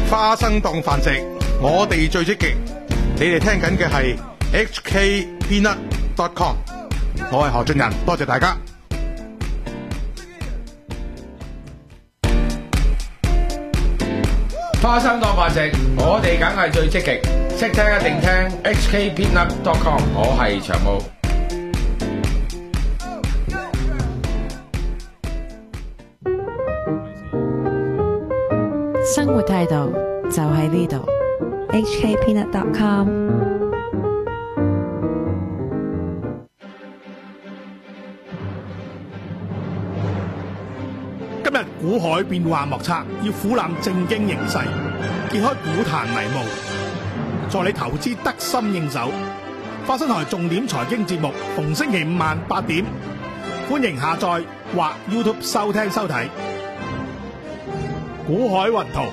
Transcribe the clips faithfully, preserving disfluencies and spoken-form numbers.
花生當飯食，我哋最積極。你哋聽緊嘅係 H K Peanut dot com， 我係何俊仁，多謝大家。 花生當飯食，我哋梗係最積極，識聽一定聽 H K Peanut dot com， 我係長毛。 生活態度就喺呢度 ，H K Peanut dot com。 今日股海變幻莫測，要俯瞰正經形勢，揭開股壇迷霧，助你投資得心應手。花生台重點財經節目，逢星期五晚八點，歡迎下載或 YouTube 收聽收睇。股海雲圖。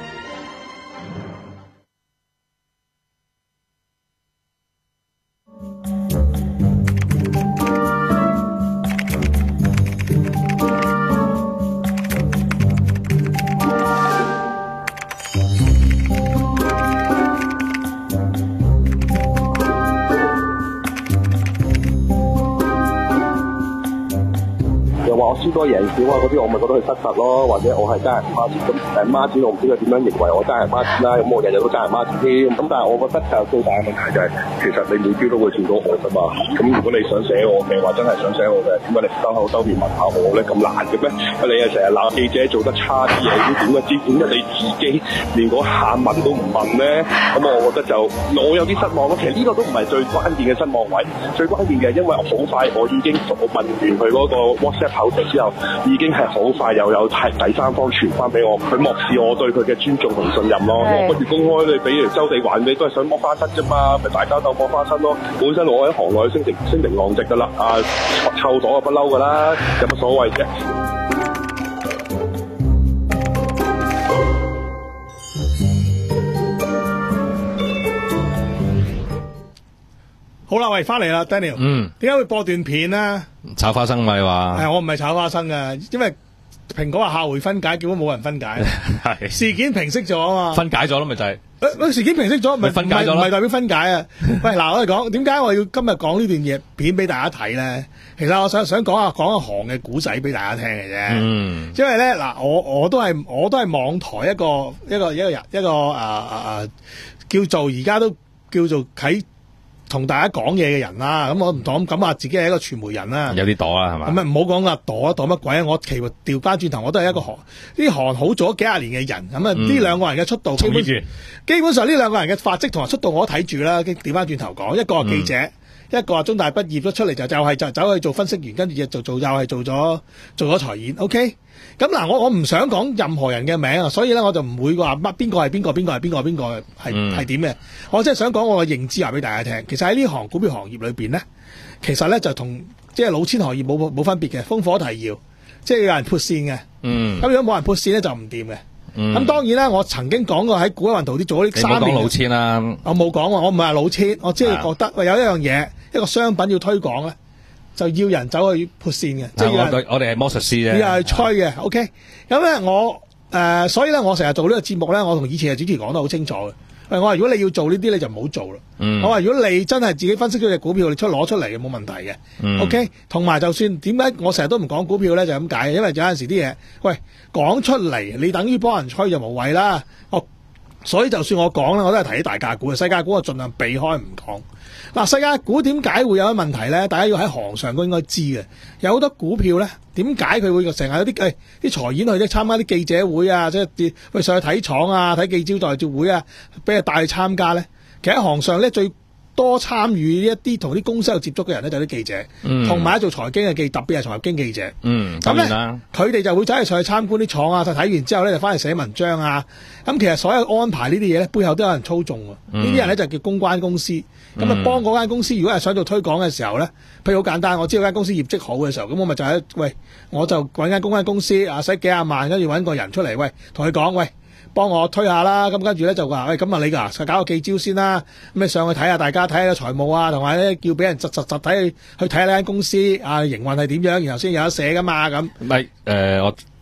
話我輸多贏少啊嗰啲，我咪覺得佢失實咯，或者我係揸人孖展，咁誒孖展我唔知佢點樣認為我揸人孖展啦，咁我日日都揸人孖展添，咁但係我覺得就最大嘅問題就係、是，其實你每朝都會見到我㗎嘛，咁如果你想寫我嘅話，真係想寫我嘅，點解你收口收面問下我咧咁難嘅咩？你又成日鬧記者做得差啲嘢，咁點解知？點解你自己連嗰下問都唔問咧？咁我覺得就我有啲失望咯。其實呢個都唔係最關鍵嘅失望位，最關鍵嘅因為好快我已經我問完佢嗰個 WhatsApp 口之後，已經係好快又有係第三方傳翻俾我，佢漠視我對佢嘅尊重同信任咯。我不如公開你俾條周地還你，都係想剝花生啫嘛，咪大家鬥剝花生咯。本身我喺行內聲名聲名狼藉噶啦，啊臭咗啊不嬲噶啦，有乜所謂啫？ 好啦，喂，翻嚟啦 ，Daniel。嗯。點解會播段片咧？ 炒花生咪話？ 係我唔係炒花生嘅，因為蘋果話下回分解，結果冇人分解。係事件平息咗啊嘛。 分解咗咯，咪就係。 誒，事件平息咗，唔係分解咗唔係代表分解啊。喂，嗱，我哋講點解我要今日講呢段嘢片俾大家睇咧？其實我想想講下講一行嘅古仔俾大家聽嘅啫。嗯。因為咧嗱，我我都係我都係網台一個一個一個人一個誒誒誒叫做而家都叫做喺。同大家講嘢嘅人啦，咁我唔講咁話自己係一個傳媒人啦，有啲躲啦係嘛？ 咁啊唔好講啦，躲躲乜鬼啊！我其實調翻轉頭，我都係一個行呢行好做咗幾廿年嘅人，咁啊呢兩個人嘅出道，基本基本上呢兩個人嘅發跡同埋出道我都睇住啦。調翻轉頭講，一個係記者，嗯、一個係中大畢業咗出嚟就就係就走去做分析員，跟住就做又係做咗做咗財演 ，OK。咁嗱，我我唔想講任何人嘅名啊，所以咧我就唔會話乜邊個係邊個，邊個係邊個，邊個係係點嘅。我真係想講我嘅認知話俾大家聽。其實喺呢行股票行業裏邊咧，其實咧就同即係老千行業冇冇分別嘅，烽火提要，即係有人潑線嘅。嗯。咁如果冇人潑線咧，就唔掂嘅。嗯。咁當然啦，我曾經講過喺股海雲圖啲做咗呢三年。你冇講老千啦。 我冇講，我唔係話老千，我只係覺得喂有一樣嘢，一個商品要推廣咧。就要人走去潑線嘅，即係我我哋係魔術師啫， 要係吹嘅。OK，咁咧我誒、呃，所以咧我成日做呢個節目咧，我同以前嘅主持講得好清楚嘅。喂，我話如果你要做呢啲，你就唔好做啦。嗯、我話如果你真係自己分析咗隻股票，你出攞出嚟嘅冇問題嘅。嗯、OK，同埋就算點解我成日都唔講股票咧，就咁解，因為有陣時啲嘢，喂講出嚟，你等於幫人吹就無謂啦。我所以就算我講咧，我都係提起大價股嘅，世界股我盡量避開唔講。嗱，世界股點解會有啲問題咧？大家要喺行上都應該知嘅。有好多股票咧，點解佢會成日有啲誒啲財演去咧參加啲記者會啊，即係去上去睇廠啊、睇記招待接會啊，俾人帶去參加咧？其實喺行上咧最多參與一啲同啲公司有接觸嘅人咧，就係啲記者，同埋、嗯、做財經嘅記，特別係財經記者。嗯，咁咧佢哋就會走去上去參觀啲廠啊，睇完之後咧就翻嚟寫文章啊。咁其實所有安排呢啲嘢咧，背後都有人操縱喎。呢啲、嗯、人咧就叫公關公司。咁啊，幫嗰間公司，如果係想做推廣嘅時候咧，譬如好簡單，我知道間公司業績好嘅時候，咁我咪就係、是、喂，我就揾間公關公司啊，使幾廿萬，跟住揾個人出嚟，喂，同佢講，喂，幫我推下啦。咁跟住咧就話，喂，咁啊你㗎，搞個記招先啦。咁你上去睇下，大家睇下財務啊，同埋咧叫俾人實實實睇去睇下呢間公司啊營運係點樣，然後先有得寫㗎嘛。咁唔係誒，我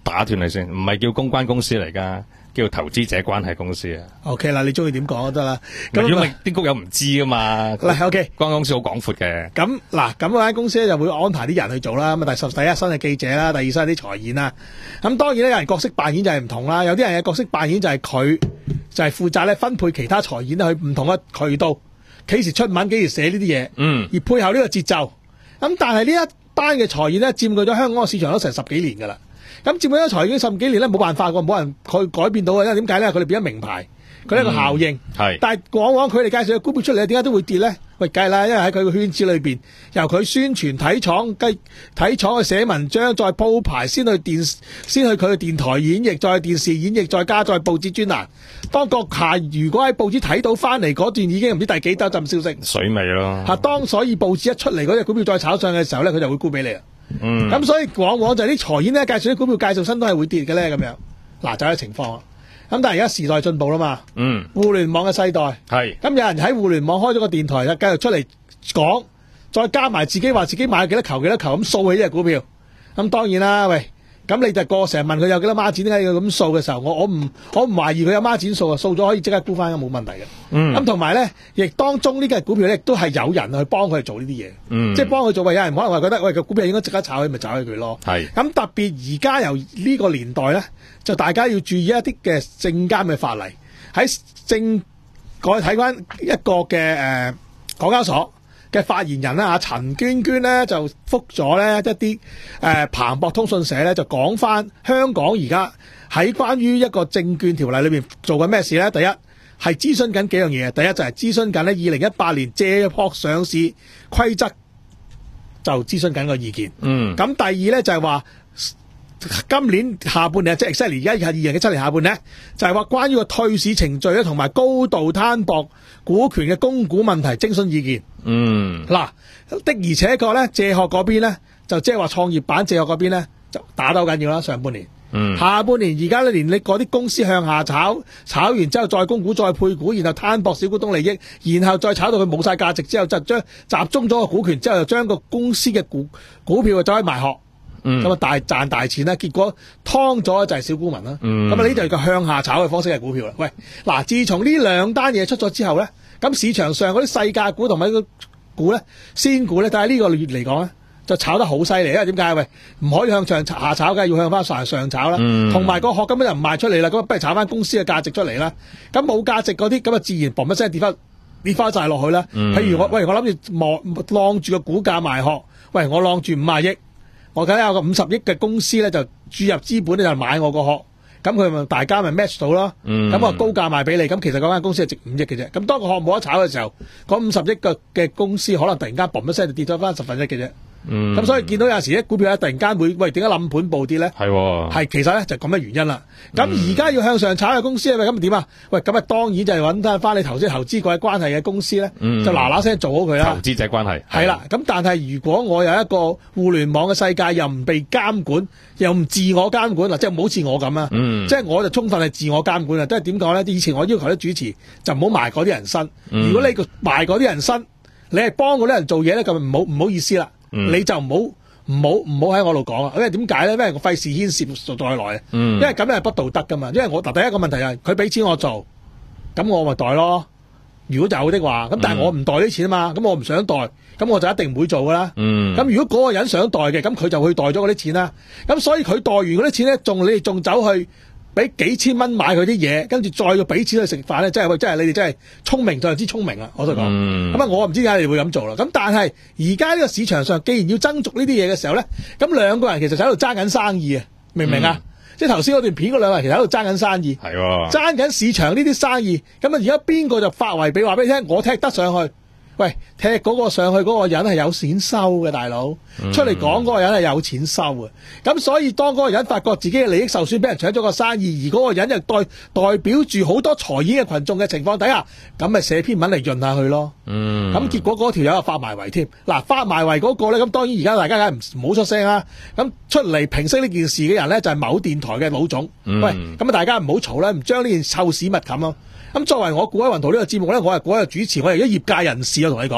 打斷你先，唔係叫公關公司嚟㗎，叫投資者關係公司啊。 OK 啦，你中意點講都得啦。 咁因為啲谷友唔知㗎嘛。 嗱 OK， 公關公司好廣闊嘅。 咁嗱，咁嗰間公司咧就會安排啲人去做啦。咁啊，第十第一新嘅記者啦，第二新啲財演啦。咁當然咧，有人角色扮演就係唔同啦。有啲人嘅角色扮演就係佢就係負責咧分配其他財演去唔同嘅渠道，幾時出文，幾時寫呢啲嘢， 嗯， 而配合呢個節奏。咁但係呢一班嘅財演咧，佔據咗香港嘅市場都成十幾年㗎啦。咁佔據咗財演十幾年咧，冇辦法㗎，冇人去改變到嘅。因為點解咧？佢哋變咗名牌，佢係一個效應。係、嗯，但係往往佢哋介紹嘅股票出嚟，點解都會跌咧？喂，計啦，因為喺佢個圈子裏邊，由佢宣傳睇廠，計睇廠去寫文章，再鋪排，先去電，先去佢嘅電台演繹，再去電視演繹，再加再報紙專欄。當閣下如果喺報紙睇到翻嚟嗰段已經唔知第幾多浸消息，水尾咯。嚇，當所以報紙一出嚟嗰隻股票再炒上嘅時候咧，佢就會沽俾你啦。嗯。咁所以往往就係啲財演咧介紹啲股票介紹新都係會跌嘅咧咁樣。嗱，就係情況啦。咁但係而家時代進步啦嘛，嗯，互聯網嘅世代係，咁有人喺互聯網開咗個電台，就繼續出嚟講，再加埋自己話自己買幾多球幾多球咁掃起呢隻股票，咁當然啦，喂，咁你就個成日問佢有幾多孖展，點解要咁掃嘅時候，我我唔我唔懷疑佢有孖展掃啊，掃咗可以即刻沽翻，冇問題嘅。嗯，咁同埋咧，亦當中呢隻股票咧，亦都係有人去幫佢做呢啲嘢，嗯，即係幫佢做。喂，有人可能話覺得喂個股票應該值得炒佢，咪炒起佢咯。係，咁特別而家由呢個年代咧，就大家要注意一啲嘅證監嘅法例，喺證我睇翻一個嘅誒、呃、港交所嘅發言人啦，阿陳娟娟咧就覆咗咧一啲誒、呃、彭博通訊社咧就講翻香港而家喺關於一個證券條例裏邊做緊咩事咧？第一係諮詢緊幾樣嘢，第一就係諮詢緊咧二零一八年借殼上市規則就諮詢緊個意見。嗯，咁第二咧就係話。今年下半年即係 exactly 而家係二零一七年下半年，就係話關於個退市程序咧，同埋高度攤薄股權嘅供股問題徵詢意見。嗯，嗱的而且確咧，借殼嗰邊咧就即係話創業板借殼嗰邊咧就打得好緊要啦。上半年，嗯，下半年而家咧連你嗰啲公司向下炒，炒完之後再供股再配股，然後攤薄小股東利益，然後再炒到佢冇晒價值之後，就將集中咗個股權之後，就將個公司嘅股股票就走去賣殼。咁啊大賺大錢啦，結果劏咗就係小股民啦。咁啊呢就係個向下炒嘅方式嘅股票啦。喂，嗱，自從呢兩單嘢出咗之後咧，咁市場上嗰啲細價股同埋個股咧，仙股咧，但係呢個月嚟講咧，就炒得好犀利。因為點解？喂，唔可以向上下炒嘅，要向翻上上炒啦。同埋個殼根本就唔賣出嚟啦，咁不如炒翻公司嘅價值出嚟啦。咁冇價值嗰啲，咁啊自然嘣一聲跌翻跌翻晒落去啦。嗯、譬如我喂，我諗住望晾住個股價賣殼，喂，我晾住五十億。我梗係有個五十億嘅公司咧，就注入資本咧，就買我個殼，咁佢咪大家咪 match 到咯。咁我、嗯、高價賣俾你，咁其實嗰間公司係值五億嘅啫。咁當個殼冇得炒嘅時候，嗰五十億嘅嘅公司可能突然間嘣一聲就跌咗翻十分一嘅啫。咁、嗯、所以見到有時啲股票咧突然間會喂點解冧盤暴跌咧？係係、哦、其實咧就咁、是、嘅原因啦。咁而家要向上炒嘅公司係咪咁點啊？喂，咁啊當然就係揾翻你頭先投資過嘅關係嘅公司咧，嗯、就嗱嗱聲做好佢啦。投資者關係係啦。咁但係如果我有一個互聯網嘅世界又唔被監管，又唔自我監管嗱，即係唔好似我咁啊。嗯、即係我就充分係自我監管啊。即係點講咧？以前我要求啲主持就唔好埋嗰啲人身。嗯、如果你埋嗰啲人身，你係幫嗰啲人做嘢咧，咁唔好唔好意思啦。嗯、你就唔好唔好唔好喺我度講啦，因為點解咧？因為我費事牽涉再來啊，嗯、因為咁樣係不道德噶嘛。因為我第一個問題係佢俾錢我做，咁我咪代咯。如果有的話，咁但係我唔代啲錢啊嘛，咁我唔想代，咁我就一定唔會做噶啦。咁、嗯、如果嗰個人想代嘅，咁佢就去代咗嗰啲錢啦。咁所以佢代完嗰啲錢咧，仲你哋仲走去俾幾千蚊買佢啲嘢，跟住再要俾錢去食飯咧，真係喂，真係你哋真係聰明就係之聰明啊！我就講，咁啊、嗯，我唔知點解你哋會咁做啦。咁但係而家呢個市場上，既然要爭逐呢啲嘢嘅時候咧，咁兩個人其實就喺度爭緊生意啊，明唔明啊？嗯、即係頭先嗰段片嗰兩個人其實喺度爭緊生意，係喎，爭緊市場呢啲生意。咁啊，而家邊個就發圍俾話俾你聽，我踢得上去。喂，踢嗰個上去嗰個人係有錢收嘅，大佬、嗯、出嚟講嗰個人係有錢收嘅。咁所以當嗰個人發覺自己嘅利益受損，俾人搶咗個生意，而嗰個人又代代表住好多財演嘅群眾嘅情況底下，咁咪寫篇文嚟潤下佢咯。嗯，咁結果嗰條友又發埋圍添。嗱，發埋圍嗰個咧，咁當然而家大家梗係唔好出聲啦。咁出嚟平息呢件事嘅人咧，就係、是、某電台嘅老總。嗯、喂，咁啊大家唔好嘈啦，唔將呢件臭屎密冚咯。咁作為我股海雲圖呢個節目咧，我係嗰個主持，我係一業界人士，我同你講，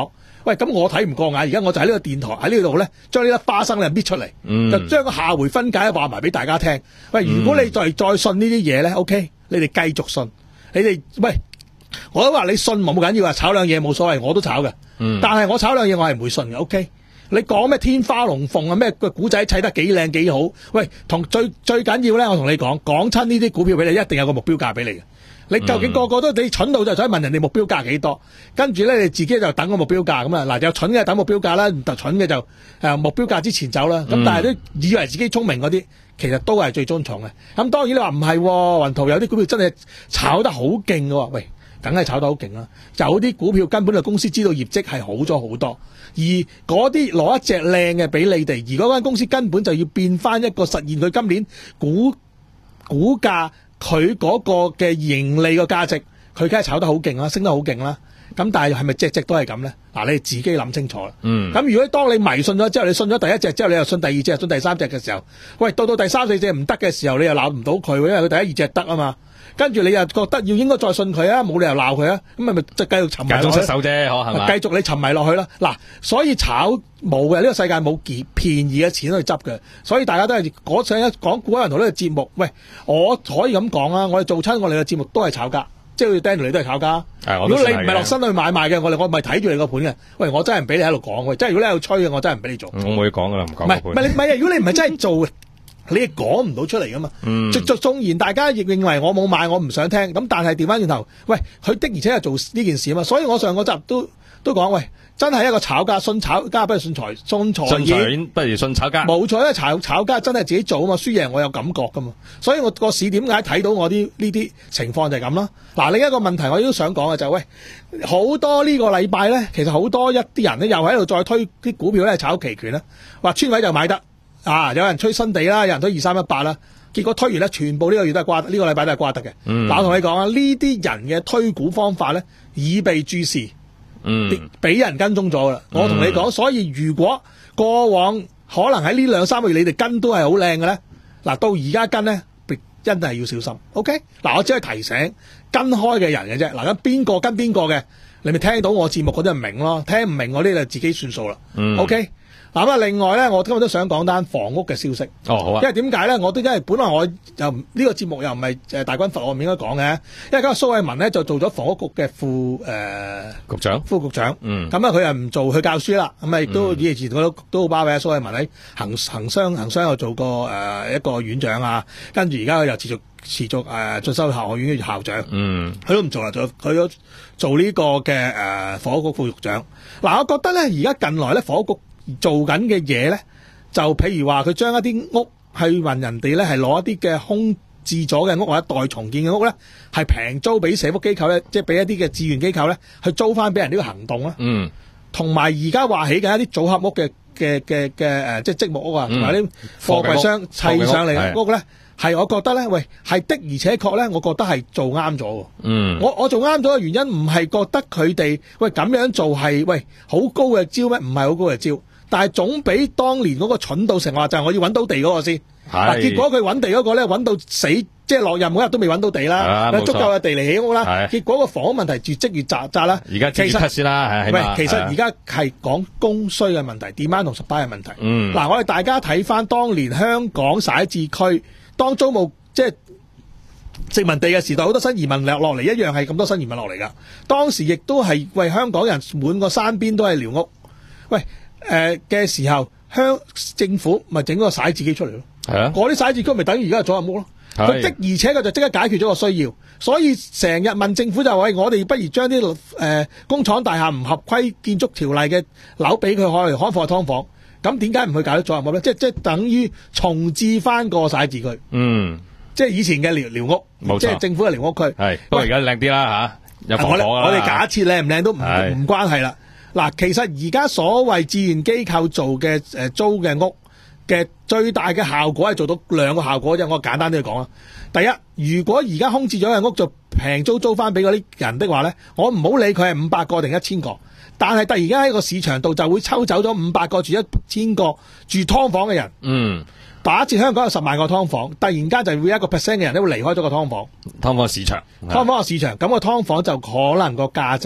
喂，咁我睇唔過眼，而家我就喺呢個電台喺呢度咧，將呢粒花生咧搣出嚟， 嗯就將個下回分解話埋俾大家聽。喂，如果你再再信呢啲嘢咧 ，OK， 你哋繼續信，你哋喂，我都話你信冇緊要啊，炒兩嘢冇所謂，我都炒嘅。 嗯但係我炒兩嘢我係唔會信嘅 ，OK。你講咩天花龍鳳啊，咩個古仔砌得幾靚幾好？喂，同最最緊要咧，我同你講，講親呢啲股票俾你，一定有個目標價俾你嘅。你究竟個個都你蠢到就想問人哋目標價幾多？跟住咧你自己就等個目標價咁啊！嗱，有蠢嘅等目標價啦，唔蠢嘅就誒、呃、目標價之前走啦。咁、嗯、但係都以為自己聰明嗰啲，其實都係最終重嘅。咁當然你話唔係，雲圖有啲股票真係炒得好勁嘅喎，喂，梗係炒得好勁啦。有啲股票根本就公司知道業績係好咗好多，而嗰啲攞一隻靚嘅俾你哋，而嗰間公司根本就要變翻一個實現佢今年股股價。佢嗰個嘅盈利個價值，佢梗係炒得好勁啦，升得好勁啦。咁但係係咪隻隻都係咁咧？嗱，你自己諗清楚啦。嗯。咁如果當你迷信咗之後，你信咗第一隻之後，你又信第二隻，信第三隻嘅時候，喂，到到第三四隻唔得嘅時候，你又鬧唔到佢，因為佢第一二隻得啊嘛。跟住你又覺得要應該再信佢啊，冇理由鬧佢啊，咁咪咪即係繼續沉迷落去。 間中失手啫，可係嘛？ 繼續你沉迷落去啦。嗱，所以炒冇嘅，呢個世界冇便宜嘅錢去執嘅，所以大家都係我上一講股人圖呢個節目，喂，我可以咁講啊，我哋做親我哋嘅節目都係炒家，即係 Daniel 你都係炒家。如果你唔係落身去買賣嘅，我哋我咪睇住你個盤嘅。喂，我真係唔俾你喺度講，即係如果你喺度吹嘅，我真係唔俾你做。 我冇嘢講噶啦，唔講。唔係唔係你唔係啊！如果你唔係真係做。你亦講唔到出嚟噶嘛？嗯，直作縱然大家亦認為我冇買，我唔想聽。咁但係調翻轉頭，喂，佢的而且係做呢件事啊嘛。所以我上個集都都講，喂，真係一個炒家，信炒家不如信財，信財信財不如信炒家。 冇錯，因為炒炒家真係自己做啊嘛，輸贏我有感覺噶嘛。所以我個市點解睇到我啲呢啲情況就係咁啦。嗱，另一個問題我都想講嘅就係、是，喂，好多呢個禮拜咧，其實好多一啲人咧又喺度再推啲股票咧炒期權啦，話村位就買得。啊！有人吹新地啦，有人推二三一八啦，結果推完咧，全部呢個月都係瓜，呢、這個禮拜都係瓜得嘅。嗱、嗯，我同你講啊，呢啲人嘅推股方法咧，已被注視，嗯，俾人跟蹤咗啦。我同你講，所以如果過往可能喺呢兩三個月你哋跟都係好靚嘅咧，嗱，到而家跟咧，真係要小心。OK，嗱，我只係提醒跟開嘅人嘅啫。嗱，咁邊個跟邊個嘅，你咪聽到我節目嗰啲咪明咯，聽唔明嗰啲就自己算數啦。嗯、OK。嗱咁啊，另外咧，我今日都想講單房屋嘅消息。 哦，好啊。 因為點解咧？我都因為本來我又呢、這個節目又唔係誒大軍閥，我唔應該講嘅。因為今日蘇偉文咧就做咗房屋局嘅副誒、呃、 局長、 副局長。嗯。咁啊，佢又唔做去教書啦。咁啊，亦都以前都都好巴閉。蘇偉文喺恒恒商恒商又做過誒、呃、一個院長啊，跟住而家佢又持續持續誒進修校學院嘅校長。嗯。佢都唔做啦，做佢咗做呢個嘅誒、呃、房屋局副局長。嗱、呃，我覺得咧，而家近來咧房屋局做緊嘅嘢咧，就譬如話佢將一啲屋去問人哋咧，係攞一啲嘅空置咗嘅屋或者待重建嘅屋咧，係平租俾社福機構咧，即係俾一啲嘅志願機構咧，去租翻俾人呢個行動啦。嗯，同埋而家話起緊一啲組合屋嘅嘅嘅嘅誒，即係積木屋啊，同埋啲貨櫃箱砌上嚟嘅屋咧，係我覺得咧，喂，係的而且確咧，我覺得係做啱咗。嗯，我我做啱咗嘅原因唔係覺得佢哋喂咁樣做係喂好高嘅招咩？唔係好高嘅招。但係總比當年嗰個蠢到成話就係我要揾到地嗰個先，嗱，結果佢揾地嗰個咧揾到死，即係落任嗰日都未揾到地啦，有足夠嘅地嚟起屋啦，結果個房屋問題越積越雜雜啦。而家其實先啦，喂，其實而家係講供需嘅問題 ，demand 同 supply 嘅問題。嗯，嗱，我哋大家睇翻當年香港徙置區當租務即係殖民地嘅時代，好多新移民落落嚟一樣係咁多新移民落嚟噶。當時亦都係為香港人滿個山邊都係寮屋，喂。誒嘅、呃、時候，香政府咪整個徙置區出嚟咯。係啊，嗰啲徙置區咪等於而家嘅組合屋咯。佢的而且確就即刻解決咗個需要，所以成日問政府就話：我哋不如將啲誒工廠大廈唔合規建築條例嘅樓俾佢開嚟開放劏房。咁點解唔去搞啲組合屋咧？即即等於重置翻個徙置區。嗯，即係以前嘅寮寮屋，冇錯，即係政府嘅寮屋區。係，不過而家靚啲啦嚇，有防火啦。我哋假設靚唔靚都唔唔關係啦。嗱，其實而家所謂志願機構做嘅誒租嘅屋嘅最大嘅效果係做到兩個效果啫，我簡單啲講啦。第一，如果而家空置咗嘅屋就平租租翻俾嗰啲人的話咧，我唔好理佢係五百個定一千個，但係突然間喺個市場度就會抽走咗五百個住一千個住劏房嘅人。嗯，打一折香港有十萬個劏房，突然間就會有一個 percent 嘅人都會離開咗個劏房。劏房市場，劏房個市場，咁個劏房就可能個價值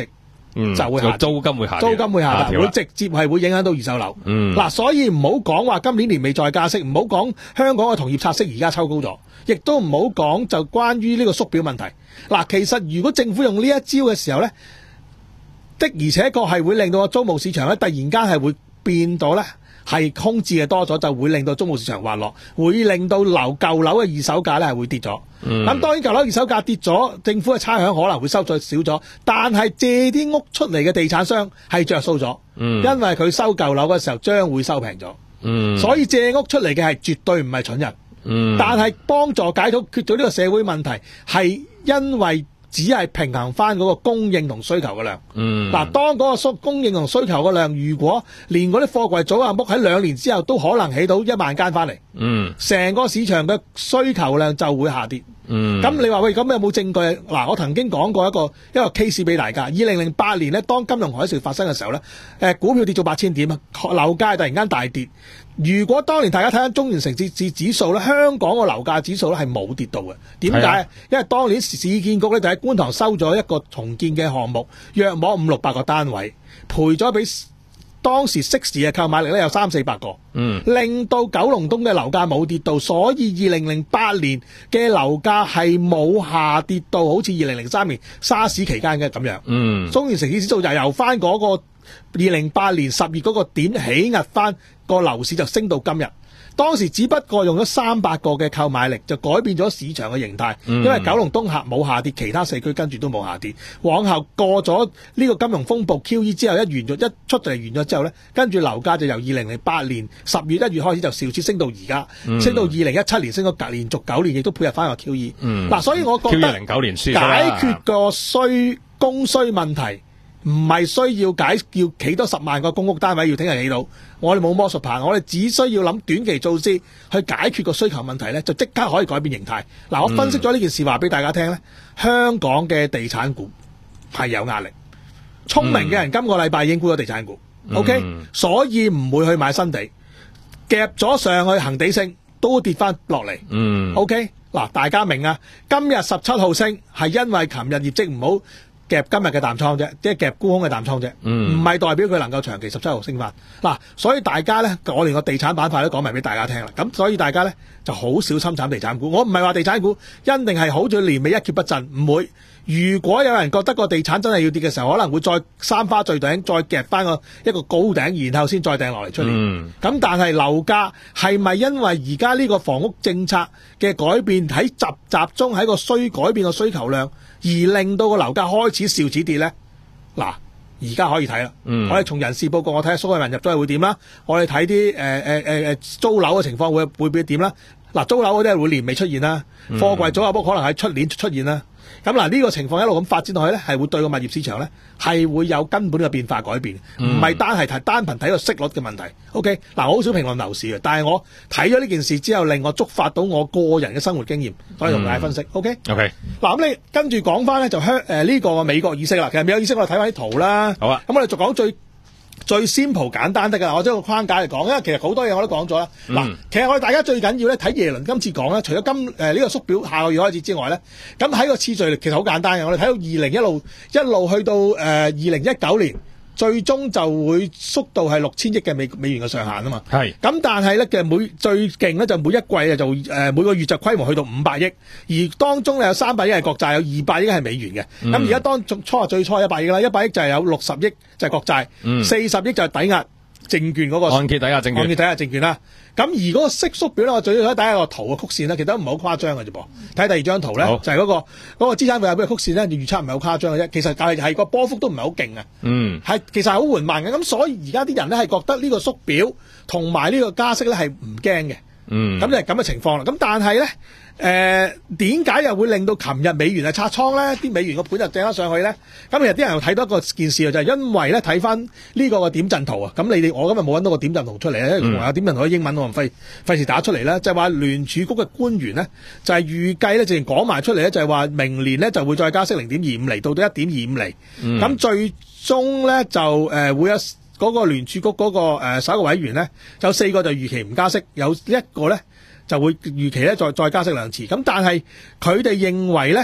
嗯就會下跌租金會下跌， 租金會下跌， 調啦會直接係會影響到二手樓。 嗯嗱，所以唔好講話今年年尾再加息，唔好講香港嘅同業拆息而家抽高咗，亦都唔好講就關於呢個縮表問題。嗱，其實如果政府用呢一招嘅時候咧，的而且確係會令到個租務市場咧突然間係會變到咧係空置嘅多咗，就會令到租務市場滑落，會令到樓舊樓嘅二手價咧係會跌咗。咁、 嗯、 當然舊樓二手價跌咗，政府嘅差餉可能會收咗少咗，但係借啲屋出嚟嘅地產商係着數咗， 嗯因為佢收舊樓嘅時候將會收平咗。 嗯， 所以借屋出嚟嘅係絕對唔係蠢人， 嗯， 但係幫助解決決咗呢個社會問題，係因為只係平衡翻嗰個供應同需求嘅量。 嗯， 嗱，當嗰個需供應同需求嘅量，如果連嗰啲貨櫃組合屋喺兩年之後都可能起到一萬間翻嚟， 嗯， 成個市場嘅需求量就會下跌。 嗯， 咁你話喂，咁有冇證據？嗱，我曾經講過一個一個 case 俾大家。二零零八年咧，當金融海嘯發生嘅時候咧，誒股票跌到八千點啊，樓價突然間大跌。如果當年大家睇緊中原城市指指數咧，香港個樓價指數咧係冇跌到嘅。點解？ 係啊， 因為當年市建局咧就喺觀塘收咗一個重建嘅項目，約莫五六百個單位，賠咗俾當時適時嘅購買力咧有三四百個， 嗯， 令到九龍東嘅樓價冇跌到，所以二零零八年嘅樓價係冇下跌到，好似二零零三年沙士期間嘅咁樣。 嗯， 中原城市指數就由翻嗰個二零零八年十月嗰個點起壓翻個樓市就升到今日。當時只不過用咗三百個嘅購買力就改變咗市場嘅形態， 嗯因為九龍東客冇下跌，其他社區跟住都冇下跌。往後過咗呢個金融風暴 Q E 之後，一完咗一出嚟完咗之後呢，跟住樓價就由二零零八年十月一月開始就肇次升到而家， 嗯升到二零一七年升咗隔連續九年，亦都配合翻個 Q E。 嗯嗱，所以我覺 Q 得一零九年輸咗解啦決個需供需問題。唔係需要解要起多十萬個公屋單位要聽日起到，我哋冇魔術棒，我哋只需要諗短期措施去解決個需求問題咧，就即刻可以改變形態。嗱，我分析咗呢件事話俾大家聽咧，香港嘅地產股係有壓力，聰明嘅人今個禮拜已經沽咗地產股、 嗯、 ，OK，所以唔會去買新地，夾咗上去恒地升都跌翻落嚟， 嗯 ，OK，嗱，大家明啊，今日十七號升係因為琴日業績唔好。夾今日嘅淡倉啫，即係夾沽空嘅淡倉啫，唔、 嗯、 係代表佢能夠長期十七號升翻。嗱，所以大家咧，我連個地產板塊都講埋俾大家聽啦。咁所以大家咧就好小心炒地產股。我唔係話地產股一定係好似年尾一蹶不振，唔會。如果有人覺得個地產真係要跌嘅時候，可能會再三花聚頂，再夾翻個一個高頂，然後先再掟落嚟出嚟。咁、嗯、但係樓價係咪因為而家呢個房屋政策嘅改變喺集集中喺個需改變個需求量，而令到個樓價開始肇始跌咧？嗱，而家可以睇啦。 嗯、我哋從人事報告，我睇下蘇偉文入咗去會點啦。我哋睇啲誒誒誒誒租樓嘅情況會會變點啦。嗱，租樓嗰啲係會年尾出現啦，貨櫃組合屋可能喺出年出現啦。咁嗱，呢個情況一路咁發展落去咧，係會對個物業市場咧係會有根本嘅變化改變，唔係單係睇單憑睇個息率嘅問題。OK，嗱，我好少評論樓市嘅，但係我睇咗呢件事之後，令我觸發到我個人嘅生活經驗，所以同大家分析。OK，OK，、 okay? 嗱，咁你跟住講翻咧就香誒呢個美國議息啦。其實美國議息我哋睇翻啲圖啦。 好啊， 咁我哋就講最最 simple 簡單得㗎，我將個框架嚟講，因為其實好多嘢我都講咗啦。嗱、嗯，其實我哋大家最緊要咧睇耶倫今次講咧，除咗今誒呢、呃這個縮表下個月開始之外咧，咁喺個次序其實好簡單嘅。我哋睇到二零一路一路去到誒二零一九年，最終就會縮到係六千億嘅美美元嘅上限啊嘛。係。咁但係咧嘅每最勁咧就每一季啊就誒、呃、每個月就規模去到五百億，而當中咧有三百億係國債，有二百億係美元嘅。咁而家當初啊最初一百億啦，一百億就係有六十億就係國債，四十億就係抵押證券嗰、那個按揭抵押證券， 按揭抵押證券啦。咁而嗰個息縮表咧，我最要睇下個圖嘅曲線咧，其實都唔係好誇張嘅啫噃。睇第二張圖咧，就係、是、嗰、那個嗰、那個資產負債表嘅曲線咧，預測唔係好誇張嘅啫。其實就係係個波幅都唔係好勁啊。嗯，係其實係好緩慢嘅。咁所以而家啲人咧係覺得呢個縮表同埋呢個加息咧係唔驚嘅。嗯，咁就係咁嘅情況啦。咁但係咧，誒點解又會令到琴日美元係拆倉咧？啲美元個盤就掟咗上去咧？咁其實啲人又睇到一個件事啊，就係、是、因為咧睇翻呢個個點陣圖啊。咁你哋我今日冇揾到個點陣圖出嚟咧，因為有點陣圖嘅英文我唔費費事打出嚟啦。就係話聯儲局嘅官員咧，就係、是、預計咧，直情講埋出嚟咧，就係、是、話明年咧就會再加息零點二五厘到到一點二五厘。咁、嗯、最終咧就誒、呃、會有。嗰、那個聯儲局嗰、那個誒十一個委員咧，有四個就預期唔加息，有一個咧就會預期咧再再加息兩次。咁但係佢哋認為咧，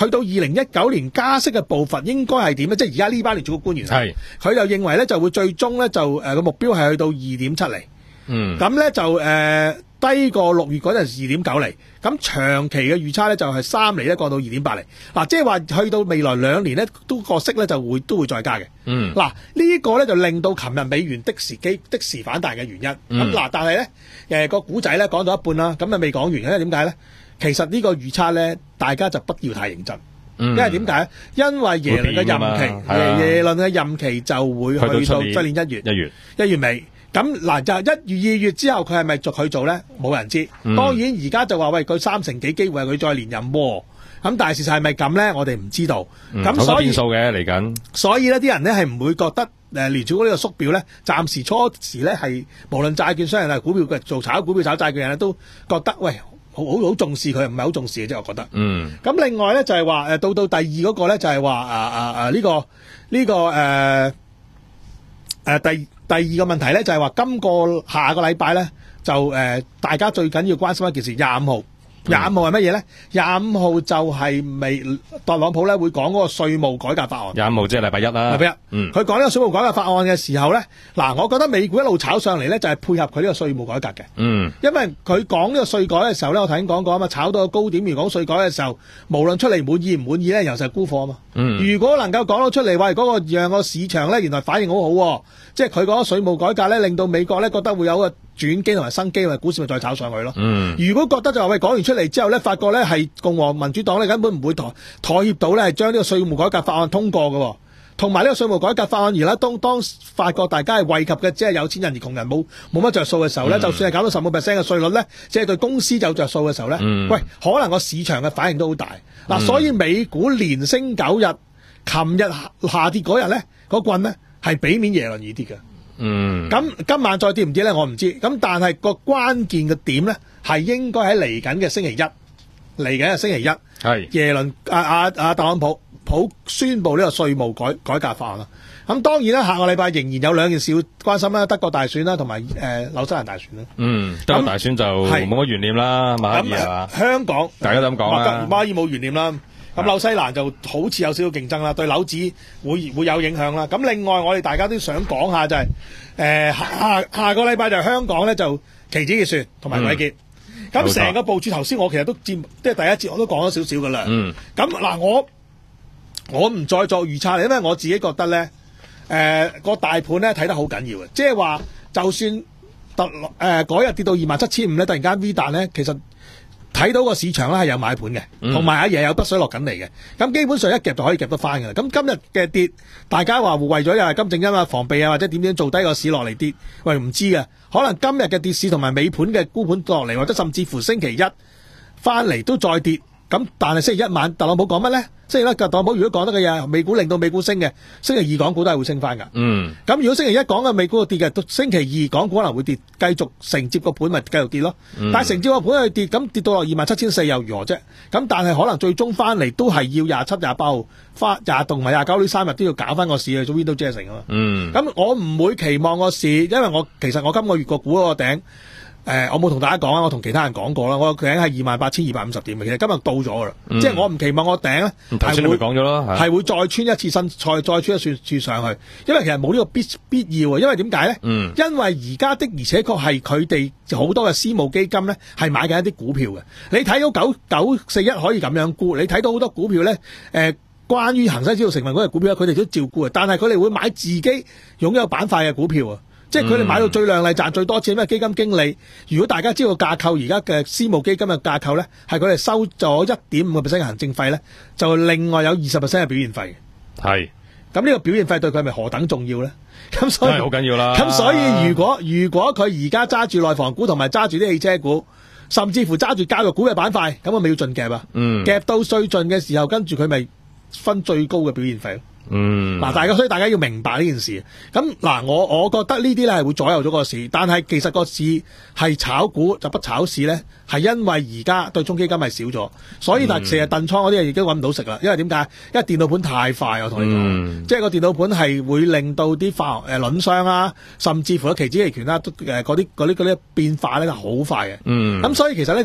去到二零一九年加息嘅步伐應該係點咧？即係而家呢班聯儲局官員係佢就認為咧就會最終咧就誒個、呃、目標係去到二點七厘。嗯，咁咧就誒、呃、低過六月嗰陣二點九厘，咁長期嘅預測咧就係三厘咧降到二點八厘。嗱，即係話去到未來兩年咧，都個息咧就會都會再加嘅。嗯，嗱呢個咧就令到琴日美元的時機的時反彈嘅原因。咁嗱、嗯，但係咧誒個古仔咧講到一半啦，咁啊未講完，因為點解咧？其實呢個預測咧，大家就不要太認真。因為點解？因為耶倫嘅任期，耶耶倫嘅任期就會去到出年一月，一月一月尾。咁嗱就一月二月之後佢係咪續佢做咧？冇人知。嗯、當然而家就話喂佢三成幾機會係佢再連任喎。咁但係事實係咪咁咧？我哋唔知道。咁、嗯、所以變數嘅嚟緊。所以呢啲人咧係唔會覺得誒聯儲局呢個縮表咧，暫時初時咧係無論債券商人係股票嘅做炒股票炒債券人咧都覺得喂好好好重視佢，唔係好重視嘅啫。我覺得。嗯。咁另外咧就係話誒到到第二嗰個咧就係話啊啊啊呢個呢、呢個誒誒、呃呃、第。第二個問題咧就係話今個下個禮拜咧就誒、呃、大家最緊要關心一件事，廿五號廿五號係乜嘢咧？廿五號就係美特朗普咧會講嗰個稅務改革法案。廿五號即係禮拜一啦。禮拜一，嗯，佢講呢個稅務改革法案嘅時候咧，嗱，我覺得美股一路炒上嚟咧就係配合佢呢個稅務改革嘅。嗯，因為佢講呢個稅改嘅時候咧，我頭先講過啊嘛，炒到個高點，如果講稅改嘅時候，無論出嚟滿意唔滿意咧，又就係沽貨啊嘛。嗯，如果能夠講到出嚟，喂，嗰個讓個市場咧原來反應好好，即係佢講稅務改革咧，令到美國咧覺得會有個轉機同埋生機，同埋股市咪再炒上去咯。嗯，如果覺得就話喂講完出嚟之後咧，發覺咧係共和民主黨咧根本唔會妥妥協到咧，係將呢個稅務改革法案通過嘅，同埋呢個稅務改革法案而咧當當發覺大家係惠及嘅，即係有錢人而窮人冇冇乜着數嘅時候咧，嗯、就算係搞到十五 percent 嘅稅率咧，即係對公司有着數嘅時候咧，嗯、喂，可能個市場嘅反應都好大。嗱、嗯，所以美股連升九日，琴日下跌嗰日咧，嗰棍咧係比面耶倫而跌嘅。嗯，咁今晚再跌唔跌咧，我唔知。咁但係個關鍵嘅點咧，係應該喺嚟緊嘅星期一，嚟緊嘅星期一，係耶倫啊啊啊特朗普普宣布呢個稅務改改革法案啦。咁當然啦，下個禮拜仍然有兩件事要關心啦，德國大選啦，同埋誒紐西蘭大選啦。嗯，德國大選就冇乜懸念啦，馬爾係嘛？香港大家都咁講啦，馬爾冇懸念啦。咁紐西蘭就好似有少少競爭啦，對樓指會會有影響啦。咁另外我哋大家都想講下就係、是、誒、呃、下下個禮拜就香港咧就期指結算同埋季結。咁成、嗯、個部署頭先我其實都佔即係第一節我都講咗少少噶啦。嗯。咁嗱我我唔再作預測啦，因為我自己覺得咧誒個大盤咧睇得好緊要嘅，即係話就算特誒嗰日跌到二萬七千五咧，突然間 V 彈咧，其實。睇到個市場咧係有買盤嘅，同埋阿爺有北水落緊嚟嘅，咁基本上一夾就可以夾得翻㗎啦。咁今日嘅跌，大家話為咗又係金正恩啊防備啊或者點點做低個市落嚟跌，喂唔知嘅，可能今日嘅跌市同埋尾盤嘅沽盤落嚟，或者甚至乎星期一翻嚟都再跌。咁但係星期一晚特朗普講乜咧？星期一特朗普如果講得嘅嘢，美股令到美股升嘅，星期二港股都係會升翻㗎。嗯。咁如果星期一講嘅美股跌嘅，星期二港股可能會跌，繼續承接個盤咪繼續跌咯。嗯、但係承接個盤去跌，咁跌到落二萬七千四又如何啫？咁但係可能最終翻嚟都係要廿七、廿八號翻廿同埋廿九呢三日都要搞翻個市去做 Window Dressing 啊嘛。嗯。咁我唔會期望個市，因為我其實我今個月個股嗰個頂。誒、呃，我冇同大家講啊，我同其他人講過啦。我個頂係二萬八千二百五十點嘅，其實今日到咗噶啦，嗯、即係我唔期望我頂咧係會講咗咯，係會再穿一次新，再再穿一次次上去，因為其實冇呢個必必要啊。因為點解咧？嗯、因為而家的而且確係佢哋好多嘅私募基金咧係買緊一啲股票嘅。你睇到九九四一可以咁樣沽，你睇到好多股票咧，誒、呃，關於恒生指數成分嗰隻股票佢哋都照沽啊。但係佢哋會買自己擁有板塊嘅股票啊。即係佢哋買到最亮麗賺最多錢咩？基金經理，如果大家知道架構而家嘅私募基金嘅架構咧，係佢哋收咗一點五個 percent 嘅行政費咧，就另外有二十 percent 嘅表現費。係，咁呢個表現費對佢係咪何等重要咧？咁所以好緊要啦。咁所以如果如果佢而家揸住內房股同埋揸住啲汽車股，甚至乎揸住教育股嘅板塊，咁我咪要盡夾啊！嗯，夾到最盡嘅時候，跟住佢咪分最高嘅表現費咯。嗯，嗱，大家所以大家要明白呢件事。咁嗱，我我覺得呢啲咧係會左右咗個市，但係其實個市係炒股就不炒市咧，係因為而家對沖基金係少咗，所以但係成日燉倉嗰啲嘢已經揾唔到食啦。因為點解？因為電腦盤太快，我同你講，嗯、即係個電腦盤係會令到啲化學誒輪商啊，甚至乎期指期權啦，誒嗰啲嗰啲嗰啲變化咧係好快嘅。嗯，咁所以其實咧就。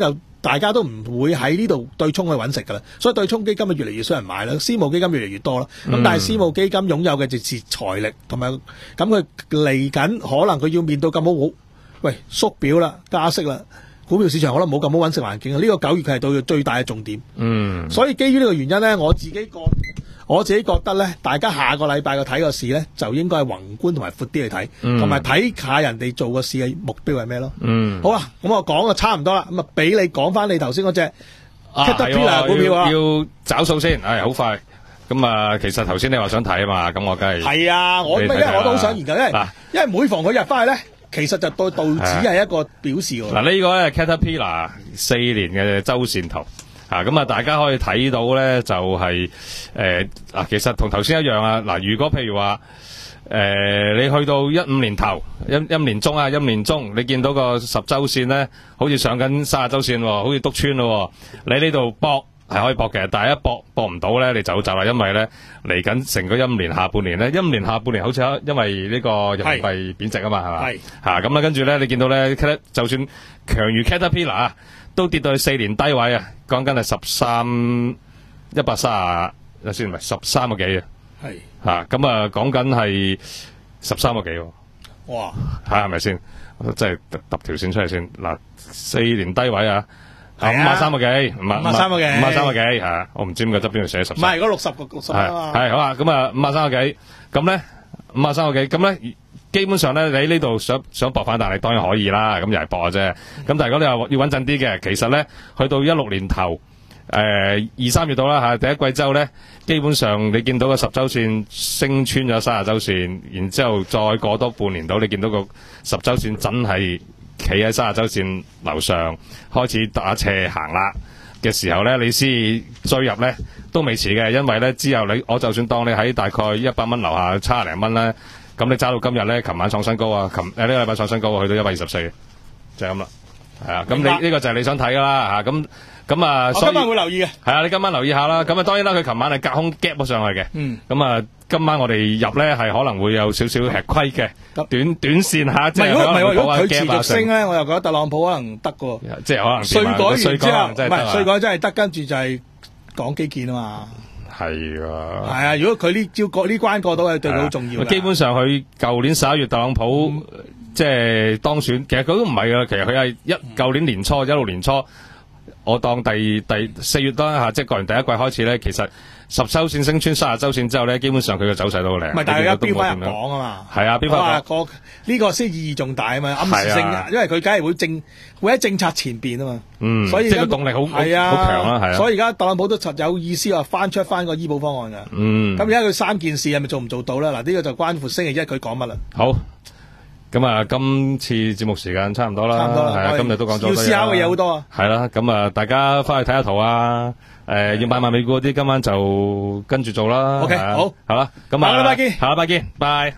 大家都唔會喺呢度對沖去揾食噶啦，所以對沖基金啊越嚟越少人買啦，私募基金越嚟越多啦。咁、嗯、但係私募基金擁有嘅就係財力同埋，咁佢嚟緊可能佢要面對咁好，喂縮表啦、加息啦，股票市場可能冇咁好揾食環境啊。呢、這個九月佢係到最大嘅重點。嗯，所以基於呢個原因咧，我自己覺我自己覺得咧，大家下個禮拜嘅睇個市咧，就應該係宏觀同埋闊啲去睇，同埋睇下人哋做個市嘅目標係咩咯。嗯，好啦，咁我講就差唔多啦，咁啊俾你講翻你頭先嗰隻 Caterpillar 股票啊， 要找數先，係好快。咁啊，其實頭先你話想睇啊嘛，咁我梗係係啊，我因為我都好想研究，因為因為每逢佢入翻去咧，其實就對道指係一個表示喎。嗱， 呢個咧 Caterpillar 四年嘅周線圖。啊，咁啊，大家可以睇到咧，就係誒嗱，其實同頭先一樣啊。嗱，如果譬如話誒、呃，你去到一五年頭、一一五年中啊、一五年中，你見到個十周線咧，好似上緊三十周線，好似篤穿咯。你呢度搏係可以搏嘅，但係一搏搏唔到咧，你就走啦，因為咧嚟緊成個一五年下半年咧，一五年下半年好似因為呢個人民幣貶值啊嘛，係嘛？係嚇咁啦，跟住咧，你見到咧，就算強如 Caterpillar 啊，都跌到去四年低位啊，講緊係十三一百三十，先唔係十三個幾啊？係嚇咁啊，講緊係十三個幾喎？哇！嚇係咪先？即係揼條線出嚟先嗱，四年低位啊！啊，五啊三個幾，五啊三個幾，五啊三個幾，係我唔知點解側邊度寫十。唔係，嗰六十個六十啊嘛。係好啊，咁啊，五啊三個幾，咁咧五啊三個幾，咁咧基本上咧，你呢度想想搏反彈，你當然可以啦，咁又係搏嘅啫。咁但係如果你話要穩陣啲嘅，其實咧去到一六年頭，誒二三月度啦嚇，第一季週咧，基本上你見到個十週線升穿咗三十週線，然之後再過多半年度，你見到個十週線真係企喺三十週線樓上開始打斜行啦嘅時候咧，你先追入咧都未遲嘅，因為咧之後你我就算當你喺大概一百蚊樓下差零蚊咧，咁你揸到今日咧，琴晚創新高啊，琴誒呢個禮拜創新高去到一百二十四，就係咁啦，係啊，咁你呢、這個就係你想睇噶啦嚇，咁咁啊， 我今晚會留意嘅， 係啊，你今晚留意下啦，咁啊當然啦，佢琴晚係隔空 gap 咗上去嘅，嗯，咁啊。今晚我哋入咧係可能會有少少吃虧嘅，短短線嚇。即係如果唔係，如果佢持續升咧，我又覺得特朗普可能得嘅。即係可能稅改完之後，唔係稅改真係得，跟住就係講基建啊嘛。係啊。係啊，如果佢呢招過呢關過到，係對佢好重要。 基本上佢舊年十一月特朗普即係當選，其實佢都唔係㗎，其實佢係一舊年年初一六年初，我當第第四月啦嚇，即係過完第一季開始咧，其實。十周線升穿三十周線之後咧，基本上佢嘅走勢都好靚。唔係，但係而家標翻入講啊嘛。係啊，標翻入講呢個先意義重大啊嘛，暗示性，因為佢梗係會政會喺政策前邊啊嘛。嗯，所以即係個動力好係啊，好強啦，係啊。所以而家特朗普都實有意思話翻出翻個醫保方案㗎。嗯。咁而家佢三件事係咪做唔做到咧？嗱，呢個就關乎星期一佢講乜啦。 好。咁啊，今次節目時間差唔多啦。差唔多啦。係啊，今日都講咗。 要思考嘅嘢好多啊。 係啦，咁啊，大家翻去睇下圖啊。誒、呃，要買賣美股嗰啲，今晚就跟住做啦。 OK，好， 好啦，咁啊， 下禮拜見， 下禮拜見，拜。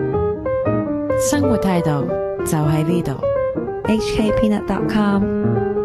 生活態度就喺呢度，H K Peanut dot com。